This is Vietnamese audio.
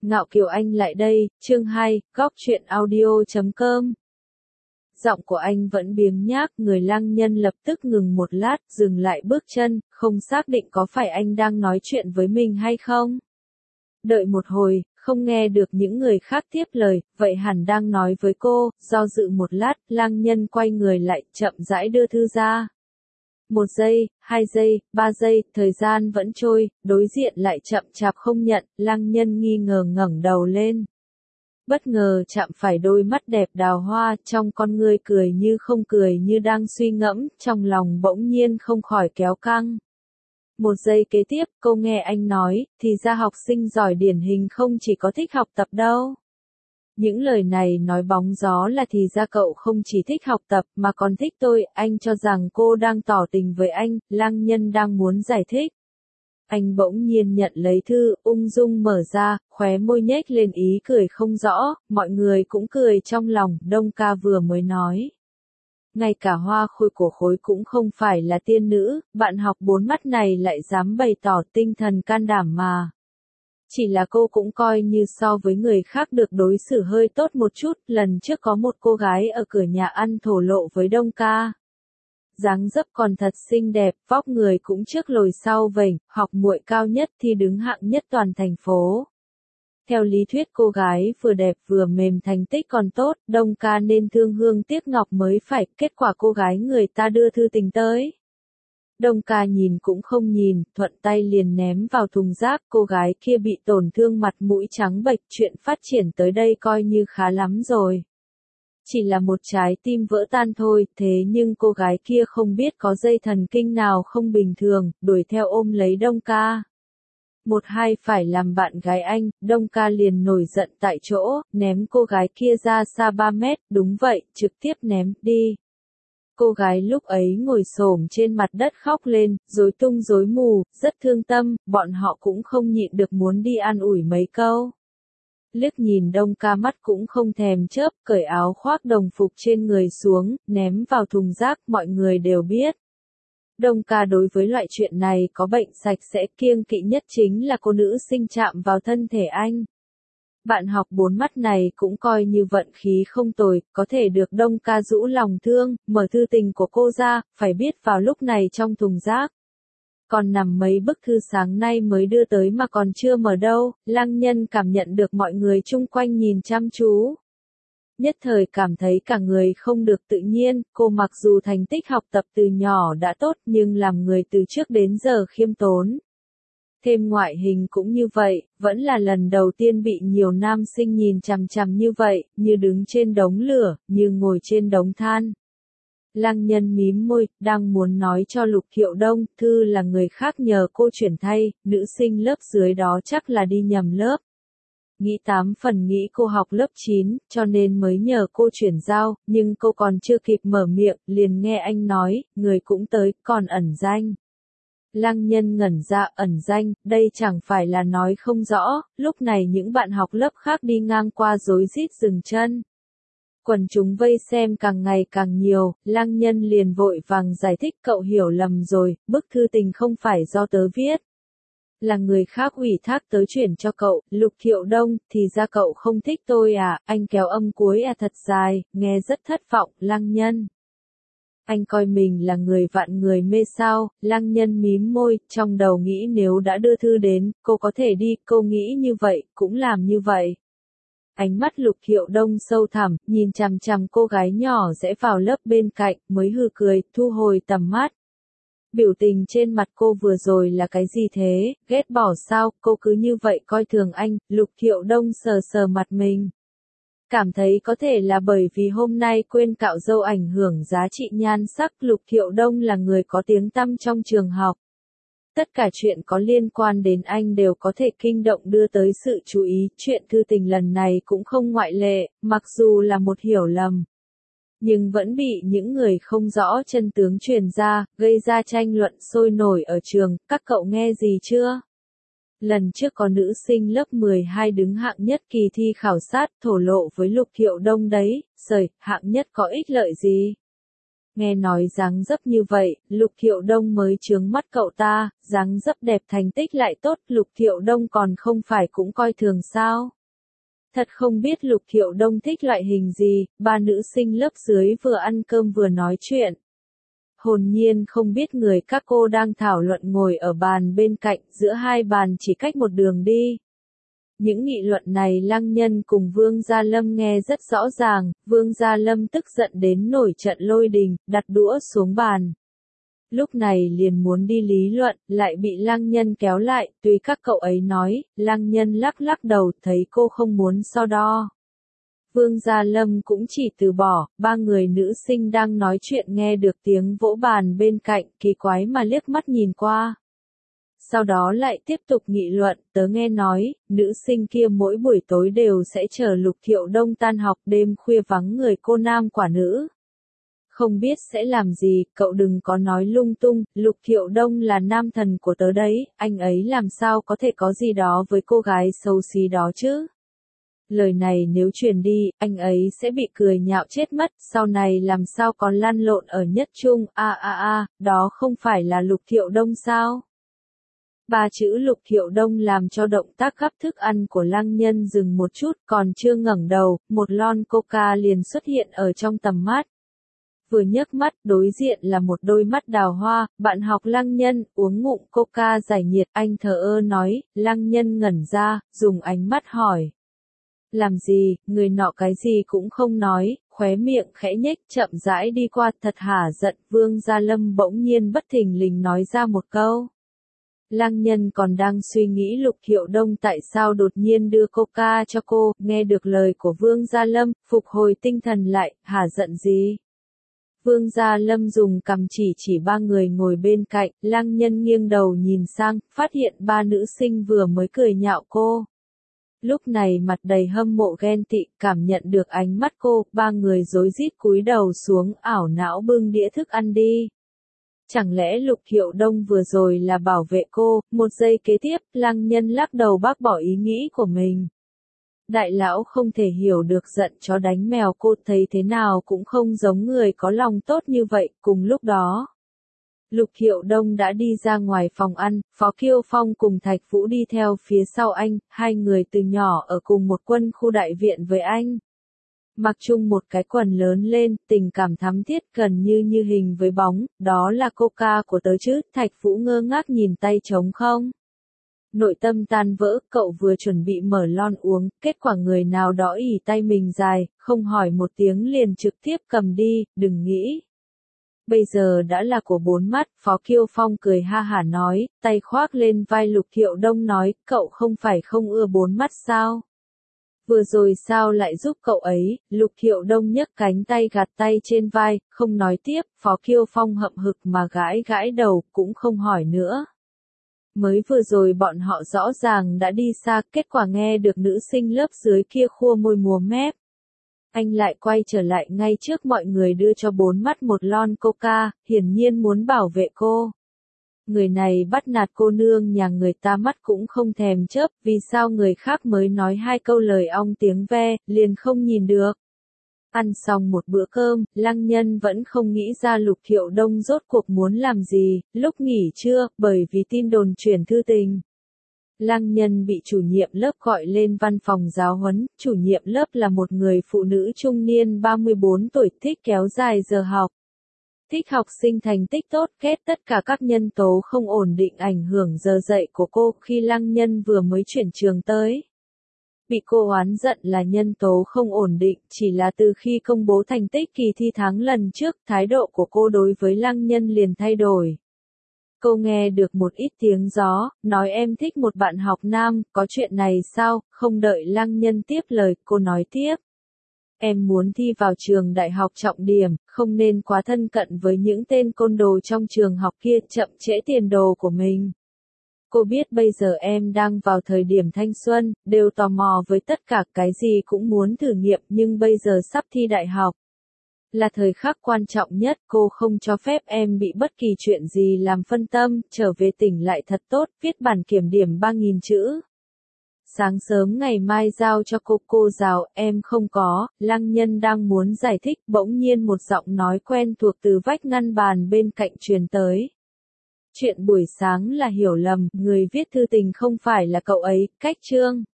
Ngạo Kiều Anh lại đây, chương 2, góc truyện audio.com. Giọng của anh vẫn biếng nhác, người Lăng Nhân lập tức ngừng một lát, dừng lại bước chân, không xác định có phải anh đang nói chuyện với mình hay không. Đợi một hồi, không nghe được những người khác tiếp lời, vậy hẳn đang nói với cô, do dự một lát, Lăng Nhân quay người lại, chậm rãi đưa thư ra. 1 giây, 2 giây, 3 giây, thời gian vẫn trôi, đối diện lại chậm chạp không nhận, Lăng Nhân nghi ngờ ngẩng đầu lên. Bất ngờ chạm phải đôi mắt đẹp đào hoa, trong con ngươi cười như không cười như đang suy ngẫm, trong lòng bỗng nhiên không khỏi kéo căng. 1 giây kế tiếp, cô nghe anh nói, thì ra học sinh giỏi điển hình không chỉ có thích học tập đâu. Những lời này nói bóng gió là thì ra cậu không chỉ thích học tập mà còn thích tôi, anh cho rằng cô đang tỏ tình với anh, Lăng Nhân đang muốn giải thích. Anh bỗng nhiên nhận lấy thư, ung dung mở ra, khóe môi nhếch lên ý cười không rõ, mọi người cũng cười trong lòng, Đông Ca vừa mới nói. Ngay cả Hoa Khôi của khối cũng không phải là tiên nữ, bạn học 4 mắt này lại dám bày tỏ tinh thần can đảm mà. Chỉ là cô cũng coi như so với người khác được đối xử hơi tốt một chút, lần trước có một cô gái ở cửa nhà ăn thổ lộ với Đông Ca. Dáng dấp còn thật xinh đẹp, vóc người cũng trước lồi sau vểnh, học muội cao nhất thì đứng hạng nhất toàn thành phố. Theo lý thuyết cô gái vừa đẹp vừa mềm thành tích còn tốt, Đông Ca nên thương hương tiếc ngọc mới phải, kết quả cô gái người ta đưa thư tình tới. Đông Ca nhìn cũng không nhìn, thuận tay liền ném vào thùng rác, cô gái kia bị tổn thương mặt mũi trắng bệch, chuyện phát triển tới đây coi như khá lắm rồi. Chỉ là một trái tim vỡ tan thôi, thế nhưng cô gái kia không biết có dây thần kinh nào không bình thường, đuổi theo ôm lấy Đông Ca. 1-2 phải làm bạn gái anh, Đông Ca liền nổi giận tại chỗ, ném cô gái kia ra xa 3 mét, đúng vậy, trực tiếp ném, đi. Cô gái lúc ấy ngồi xổm trên mặt đất khóc lên, rối tung rối mù, rất thương tâm, bọn họ cũng không nhịn được muốn đi an ủi mấy câu. Liếc nhìn Đông Ca mắt cũng không thèm chớp, cởi áo khoác đồng phục trên người xuống, ném vào thùng rác, mọi người đều biết. Đông Ca đối với loại chuyện này có bệnh sạch sẽ, kiêng kỵ nhất chính là cô nữ sinh chạm vào thân thể anh. Bạn học 4 mắt này cũng coi như vận khí không tồi, có thể được Đông Ca rũ lòng thương, mở thư tình của cô ra, phải biết vào lúc này trong thùng rác. Còn nằm mấy bức thư sáng nay mới đưa tới mà còn chưa mở đâu, Lăng Nhân cảm nhận được mọi người chung quanh nhìn chăm chú. Nhất thời cảm thấy cả người không được tự nhiên, cô mặc dù thành tích học tập từ nhỏ đã tốt nhưng làm người từ trước đến giờ khiêm tốn. Thêm ngoại hình cũng như vậy, vẫn là lần đầu tiên bị nhiều nam sinh nhìn chằm chằm như vậy, như đứng trên đống lửa, như ngồi trên đống than. Lăng Nhân mím môi, đang muốn nói cho Lục Thiệu Đông, thư là người khác nhờ cô chuyển thay, nữ sinh lớp dưới đó chắc là đi nhầm lớp. Nghĩ 8 phần nghĩ cô học lớp 9, cho nên mới nhờ cô chuyển giao, nhưng cô còn chưa kịp mở miệng, liền nghe anh nói, người cũng tới, còn ẩn danh. Lăng Nhân ngẩn ra, ẩn danh, đây chẳng phải là nói không rõ, lúc này những bạn học lớp khác đi ngang qua rối rít dừng chân. Quần chúng vây xem càng ngày càng nhiều, Lăng Nhân liền vội vàng giải thích cậu hiểu lầm rồi, bức thư tình không phải do tớ viết. Là người khác ủy thác tớ chuyển cho cậu, Lục Thiệu Đông, thì ra cậu không thích tôi à, anh kéo âm cuối à thật dài, nghe rất thất vọng, Lăng Nhân. Anh coi mình là người vạn người mê sao, Lăng Nhân mím môi, trong đầu nghĩ nếu đã đưa thư đến, cô có thể đi, cô nghĩ như vậy, cũng làm như vậy. Ánh mắt Lục Thiệu Đông sâu thẳm, nhìn chằm chằm cô gái nhỏ rẽ vào lớp bên cạnh, mới hừ cười, thu hồi tầm mắt. Biểu tình trên mặt cô vừa rồi là cái gì thế, ghét bỏ sao, cô cứ như vậy coi thường anh, Lục Thiệu Đông sờ sờ mặt mình. Cảm thấy có thể là bởi vì hôm nay quên cạo râu ảnh hưởng giá trị nhan sắc, Lục Thiệu Đông là người có tiếng tăm trong trường học. Tất cả chuyện có liên quan đến anh đều có thể kinh động đưa tới sự chú ý, chuyện thư tình lần này cũng không ngoại lệ, mặc dù là một hiểu lầm. Nhưng vẫn bị những người không rõ chân tướng truyền ra, gây ra tranh luận sôi nổi ở trường, các cậu nghe gì chưa? Lần trước có nữ sinh lớp 12 đứng hạng nhất kỳ thi khảo sát, thổ lộ với Lục Thiệu Đông đấy, sời, hạng nhất có ích lợi gì? Nghe nói dáng dấp như vậy, Lục Thiệu Đông mới chướng mắt cậu ta, dáng dấp đẹp thành tích lại tốt, Lục Thiệu Đông còn không phải cũng coi thường sao. Thật không biết Lục Thiệu Đông thích loại hình gì, ba nữ sinh lớp dưới vừa ăn cơm vừa nói chuyện. Hồn nhiên không biết người các cô đang thảo luận ngồi ở bàn bên cạnh, giữa hai bàn chỉ cách một đường đi. Những nghị luận này Lăng Nhân cùng Vương Gia Lâm nghe rất rõ ràng, Vương Gia Lâm tức giận đến nổi trận lôi đình, đặt đũa xuống bàn. Lúc này liền muốn đi lý luận, lại bị Lăng Nhân kéo lại, tuy các cậu ấy nói, Lăng Nhân lắc lắc đầu, thấy cô không muốn so đo. Vương Gia Lâm cũng chỉ từ bỏ, ba người nữ sinh đang nói chuyện nghe được tiếng vỗ bàn bên cạnh, kỳ quái mà liếc mắt nhìn qua. Sau đó lại tiếp tục nghị luận, tớ nghe nói, nữ sinh kia mỗi buổi tối đều sẽ chờ Lục Thiệu Đông tan học, đêm khuya vắng người cô nam quả nữ. Không biết sẽ làm gì, cậu đừng có nói lung tung, Lục Thiệu Đông là nam thần của tớ đấy, anh ấy làm sao có thể có gì đó với cô gái xấu xí đó chứ. Lời này nếu truyền đi, anh ấy sẽ bị cười nhạo chết mất, sau này làm sao còn lăn lộn ở nhất trung, đó không phải là Lục Thiệu Đông sao? Ba chữ Lục Thiệu Đông làm cho động tác gắp thức ăn của Lăng Nhân dừng một chút, còn chưa ngẩng đầu, một lon coca liền xuất hiện ở trong tầm mắt. Vừa nhấc mắt, đối diện là một đôi mắt đào hoa, bạn học Lăng Nhân, uống ngụm coca giải nhiệt, anh thờ ơ nói, Lăng Nhân ngẩn ra, dùng ánh mắt hỏi. Làm gì, người nọ cái gì cũng không nói, khóe miệng khẽ nhếch chậm rãi đi qua, thật hả giận, Vương Gia Lâm bỗng nhiên bất thình lình nói ra một câu. Lăng Nhân còn đang suy nghĩ Lục Thiệu Đông tại sao đột nhiên đưa coca cho cô, nghe được lời của Vương Gia Lâm, phục hồi tinh thần lại, hả giận gì? Vương Gia Lâm dùng cằm chỉ ba người ngồi bên cạnh, Lăng Nhân nghiêng đầu nhìn sang, phát hiện ba nữ sinh vừa mới cười nhạo cô. Lúc này mặt đầy hâm mộ ghen tị, cảm nhận được ánh mắt cô, ba người rối rít cúi đầu xuống, ảo não bưng đĩa thức ăn đi. Chẳng lẽ Lục Thiệu Đông vừa rồi là bảo vệ cô, một giây kế tiếp, Lăng Nhân lắc đầu bác bỏ ý nghĩ của mình. Đại lão không thể hiểu được giận chó đánh mèo, cô thấy thế nào cũng không giống người có lòng tốt như vậy, cùng lúc đó. Lục Thiệu Đông đã đi ra ngoài phòng ăn, Phó Kiêu Phong cùng Thạch Vũ đi theo phía sau anh, hai người từ nhỏ ở cùng một quân khu đại viện với anh. Mặc chung một cái quần lớn lên, tình cảm thắm thiết gần như hình với bóng, đó là coca của tớ chứ, Thạch Vũ ngơ ngác nhìn tay trống không. Nội tâm tan vỡ, cậu vừa chuẩn bị mở lon uống, kết quả người nào đó ỉ tay mình dài, không hỏi một tiếng liền trực tiếp cầm đi, đừng nghĩ. Bây giờ đã là của bốn mắt, Phó Kiêu Phong cười ha hả nói, tay khoác lên vai Lục Thiệu Đông nói, cậu không phải không ưa bốn mắt sao? Vừa rồi sao lại giúp cậu ấy, Lục Thiệu Đông nhấc cánh tay gạt tay trên vai, không nói tiếp, Phó Kiêu Phong hậm hực mà gãi đầu, cũng không hỏi nữa. Mới vừa rồi bọn họ rõ ràng đã đi xa, kết quả nghe được nữ sinh lớp dưới kia khua môi múa mép. Anh lại quay trở lại ngay trước mọi người đưa cho bốn mắt một lon coca, hiển nhiên muốn bảo vệ cô. Người này bắt nạt cô nương nhà người ta mắt cũng không thèm chớp, vì sao người khác mới nói hai câu lời ong tiếng ve, liền không nhìn được. Ăn xong một bữa cơm, Lăng Nhân vẫn không nghĩ ra Lục Thiệu Đông rốt cuộc muốn làm gì, lúc nghỉ trưa, bởi vì tin đồn chuyển thư tình. Lăng Nhân bị chủ nhiệm lớp gọi lên văn phòng giáo huấn, chủ nhiệm lớp là một người phụ nữ trung niên 34 tuổi thích kéo dài giờ học. Thích học sinh thành tích tốt, ghét tất cả các nhân tố không ổn định ảnh hưởng giờ dạy của cô khi Lăng Nhân vừa mới chuyển trường tới. Bị cô oán giận là nhân tố không ổn định, chỉ là từ khi công bố thành tích kỳ thi tháng lần trước, thái độ của cô đối với Lăng Nhân liền thay đổi. Cô nghe được một ít tiếng gió, nói em thích một bạn học nam, có chuyện này sao, không đợi Lăng Nhân tiếp lời, cô nói tiếp. Em muốn thi vào trường đại học trọng điểm, không nên quá thân cận với những tên côn đồ trong trường học kia, chậm trễ tiền đồ của mình. Cô biết bây giờ em đang vào thời điểm thanh xuân, đều tò mò với tất cả cái gì cũng muốn thử nghiệm, nhưng bây giờ sắp thi đại học. Là thời khắc quan trọng nhất, cô không cho phép em bị bất kỳ chuyện gì làm phân tâm, trở về tỉnh lại thật tốt, viết bản kiểm điểm 3.000 chữ. Sáng sớm ngày mai giao cho cô giáo, em không có, Lăng Nhân đang muốn giải thích, bỗng nhiên một giọng nói quen thuộc từ vách ngăn bàn bên cạnh truyền tới. Chuyện buổi sáng là hiểu lầm, người viết thư tình không phải là cậu ấy, cách Trương.